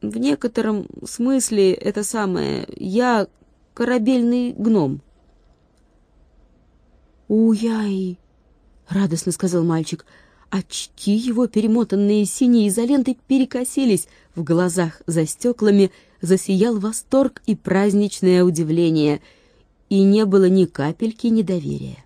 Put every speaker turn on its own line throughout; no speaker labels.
В некотором смысле это самое... Я корабельный гном». «Уяй!» — радостно сказал мальчик. Очки его, перемотанные синей изолентой, перекосились. В глазах за стеклами засиял восторг и праздничное удивление. И не было ни капельки недоверия.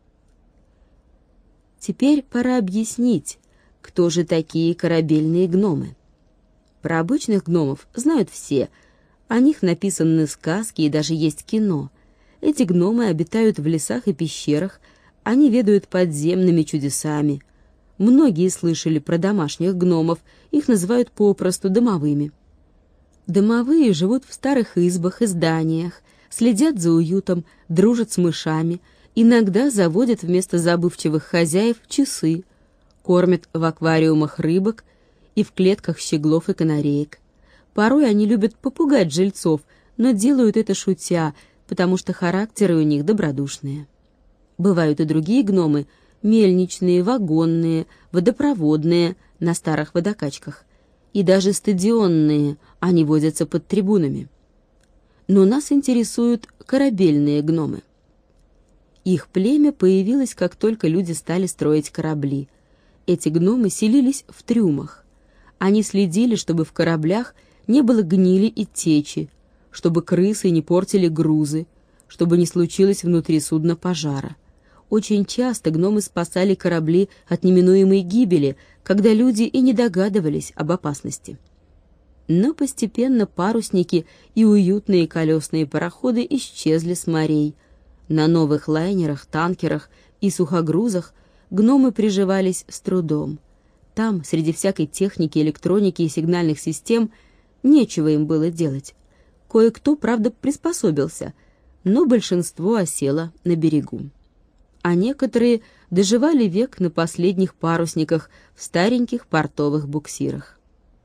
Теперь пора объяснить, кто же такие корабельные гномы. Про обычных гномов знают все. О них написаны сказки и даже есть кино. Эти гномы обитают в лесах и пещерах, они ведают подземными чудесами. Многие слышали про домашних гномов, их называют попросту домовыми. Домовые живут в старых избах и зданиях, следят за уютом, дружат с мышами, иногда заводят вместо забывчивых хозяев часы, кормят в аквариумах рыбок и в клетках щеглов и канареек. Порой они любят попугать жильцов, но делают это шутя, потому что характеры у них добродушные. Бывают и другие гномы, мельничные, вагонные, водопроводные на старых водокачках. И даже стадионные, они водятся под трибунами. Но нас интересуют корабельные гномы. Их племя появилось, как только люди стали строить корабли. Эти гномы селились в трюмах. Они следили, чтобы в кораблях не было гнили и течи, чтобы крысы не портили грузы, чтобы не случилось внутри судна пожара. Очень часто гномы спасали корабли от неминуемой гибели, когда люди и не догадывались об опасности. Но постепенно парусники и уютные колесные пароходы исчезли с морей. На новых лайнерах, танкерах и сухогрузах гномы приживались с трудом. Там, среди всякой техники, электроники и сигнальных систем, нечего им было делать. Кое-кто, правда, приспособился, но большинство осело на берегу. А некоторые доживали век на последних парусниках в стареньких портовых буксирах.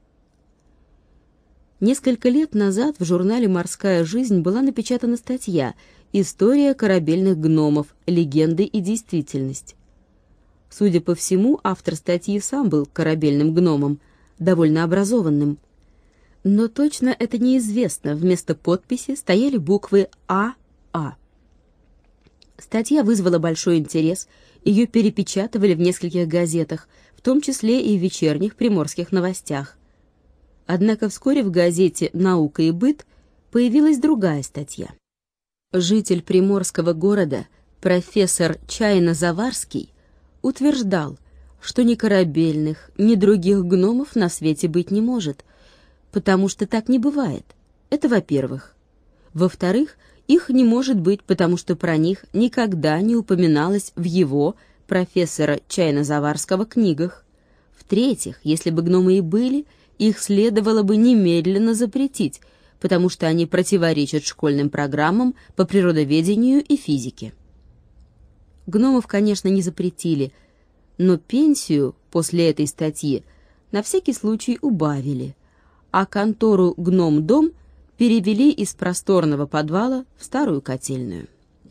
Несколько лет назад в журнале «Морская жизнь» была напечатана статья «История корабельных гномов. Легенды и действительность». Судя по всему, автор статьи сам был корабельным гномом, довольно образованным. Но точно это неизвестно, вместо подписи стояли буквы «А.А». Статья вызвала большой интерес, ее перепечатывали в нескольких газетах, в том числе и в вечерних приморских новостях. Однако вскоре в газете «Наука и быт» появилась другая статья. Житель приморского города, профессор Чайно-Заварский, утверждал, что ни корабельных, ни других гномов на свете быть не может, потому что так не бывает. Это во-первых. Во-вторых, их не может быть, потому что про них никогда не упоминалось в его, профессора Чайно-Заварского, книгах. В-третьих, если бы гномы и были, их следовало бы немедленно запретить, потому что они противоречат школьным программам по природоведению и физике. Гномов, конечно, не запретили, но пенсию после этой статьи на всякий случай убавили, а контору «Гном-дом» перевели из просторного подвала в старую котельную.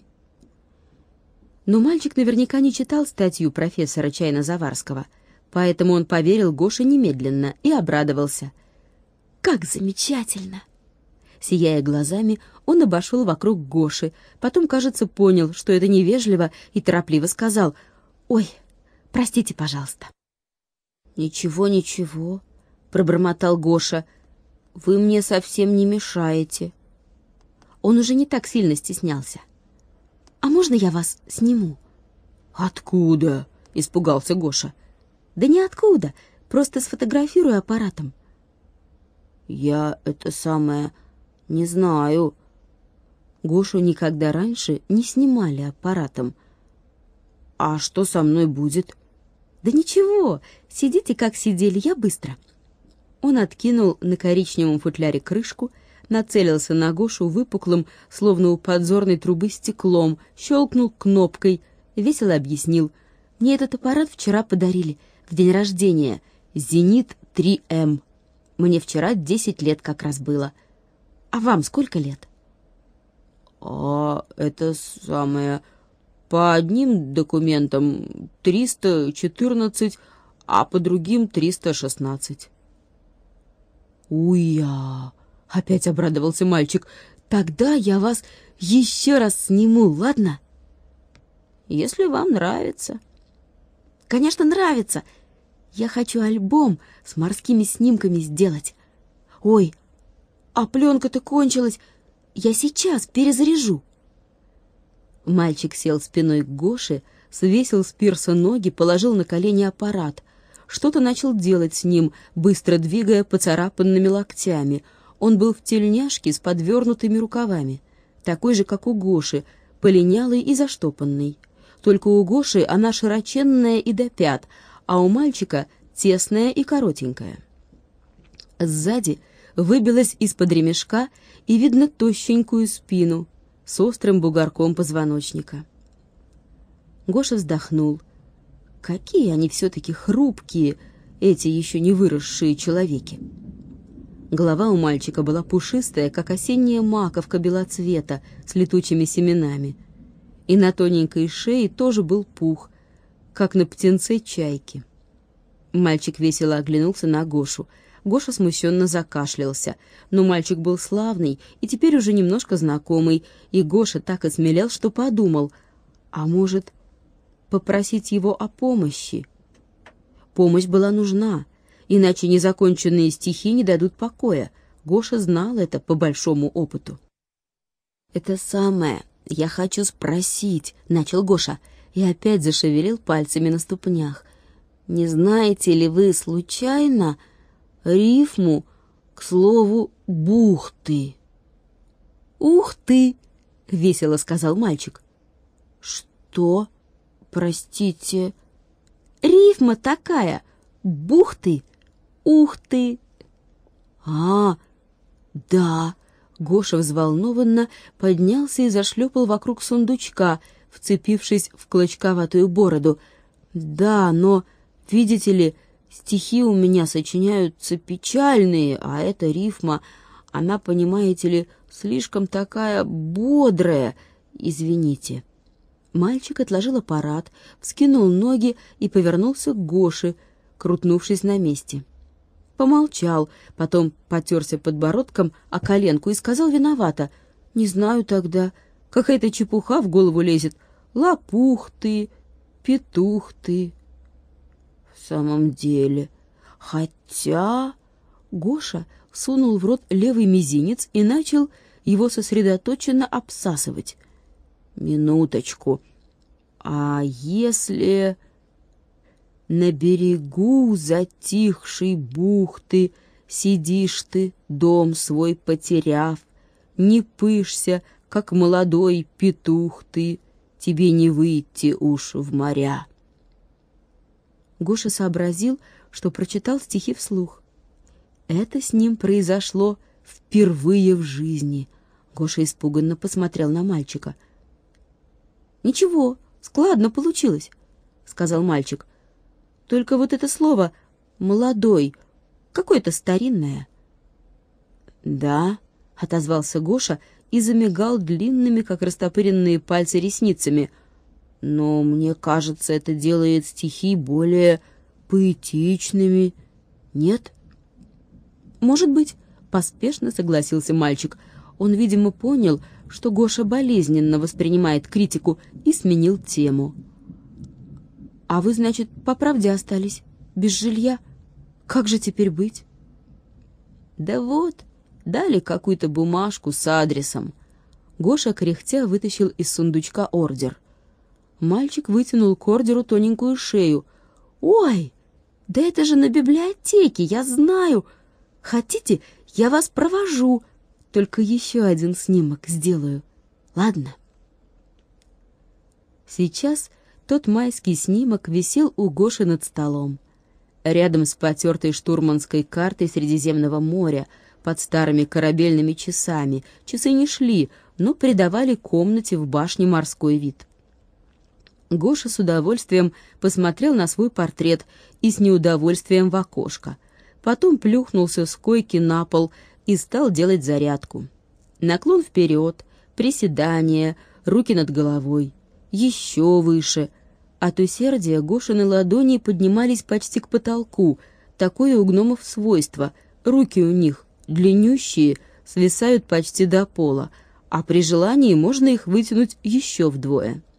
Но мальчик наверняка не читал статью профессора Чайно-Заварского, поэтому он поверил Гоше немедленно и обрадовался. «Как замечательно!» Сияя глазами, он обошел вокруг Гоши, потом, кажется, понял, что это невежливо, и торопливо сказал: «Ой, простите, пожалуйста». «Ничего, ничего», — пробормотал Гоша, — «вы мне совсем не мешаете». Он уже не так сильно стеснялся. «А можно я вас сниму?» «Откуда?» — испугался Гоша. «Да ниоткуда, просто сфотографирую аппаратом». «Я это самое не знаю». Гошу никогда раньше не снимали аппаратом. «А что со мной будет?» «Да ничего, сидите, как сидели, я быстро». Он откинул на коричневом футляре крышку, нацелился на Гошу выпуклым, словно у подзорной трубы, стеклом, щелкнул кнопкой, весело объяснил: «Мне этот аппарат вчера подарили, в день рождения, «Зенит-3М». Мне вчера 10 лет как раз было. А вам сколько лет?» «А это самое... По одним документам 314, а по другим 316. «Уя!» — опять обрадовался мальчик. «Тогда я вас еще раз сниму, ладно?» «Если вам нравится». «Конечно, нравится. Я хочу альбом с морскими снимками сделать. Ой, а пленка-то кончилась. Я сейчас перезаряжу». Мальчик сел спиной к Гоше, свесил с пирса ноги, положил на колени аппарат. Что-то начал делать с ним, быстро двигая поцарапанными локтями. Он был в тельняшке с подвернутыми рукавами, такой же, как у Гоши, полинялый и заштопанный. Только у Гоши она широченная и до пят, а у мальчика тесная и коротенькая. Сзади выбилась из-под ремешка и видно тощенькую спину с острым бугорком позвоночника. Гоша вздохнул. Какие они все-таки хрупкие, эти еще не выросшие человеки. Голова у мальчика была пушистая, как осенняя маковка белоцвета с летучими семенами. И на тоненькой шее тоже был пух, как на птенце чайки. Мальчик весело оглянулся на Гошу. Гоша смущенно закашлялся, но мальчик был славный и теперь уже немножко знакомый, и Гоша так осмелел, что подумал, а может, попросить его о помощи? Помощь была нужна, иначе незаконченные стихи не дадут покоя. Гоша знал это по большому опыту. «Это самое, я хочу спросить», — начал Гоша, и опять зашевелил пальцами на ступнях. «Не знаете ли вы случайно рифму к слову «бухты»?» «Ух ты!» — весело сказал мальчик. «Что? Простите?» «Рифма такая! Бухты! Ух ты!» «А, да!» — Гоша взволнованно поднялся и зашлепал вокруг сундучка, вцепившись в клочковатую бороду. «Да, но, видите ли, стихи у меня сочиняются печальные, а эта рифма, она, понимаете ли, слишком такая бодрая. Извините». Мальчик отложил аппарат, вскинул ноги и повернулся к Гоше, крутнувшись на месте. Помолчал, потом потерся подбородком о коленку и сказал виновато: «Не знаю тогда, какая-то чепуха в голову лезет. Лопух ты, петух ты». «В самом деле, хотя...» Гоша сунул в рот левый мизинец и начал его сосредоточенно обсасывать. «Минуточку. А если...» «На берегу затихшей бухты сидишь ты, дом свой потеряв, не пышься, как молодой петух ты, тебе не выйти уж в моря». Гоша сообразил, что прочитал стихи вслух. Это с ним произошло впервые в жизни. Гоша испуганно посмотрел на мальчика. «Ничего, складно получилось», — сказал мальчик. «Только вот это слово «молодой» какое-то старинное». «Да», — отозвался Гоша и замигал длинными, как растопыренные пальцы, ресницами. «Но мне кажется, это делает стихи более поэтичными, нет?» «Может быть», — поспешно согласился мальчик. Он, видимо, понял, что Гоша болезненно воспринимает критику, и сменил тему. «А вы, значит, по правде остались? Без жилья? Как же теперь быть?» «Да вот, дали какую-то бумажку с адресом». Гоша, кряхтя, вытащил из сундучка ордер. Мальчик вытянул к ордеру тоненькую шею. «Ой, да это же на библиотеке, я знаю. Хотите, я вас провожу, только еще один снимок сделаю. Ладно?» Сейчас тот майский снимок висел у Гоши над столом. Рядом с потертой штурманской картой Средиземного моря, под старыми корабельными часами. Часы не шли, но придавали комнате в башне морской вид. Гоша с удовольствием посмотрел на свой портрет и с неудовольствием в окошко. Потом плюхнулся с койки на пол и стал делать зарядку. Наклон вперед, приседания, руки над головой. Еще выше. От усердия Гошины ладони поднимались почти к потолку. Такое у гномов свойство — Руки у них длиннющие, свисают почти до пола, а при желании можно их вытянуть еще вдвое.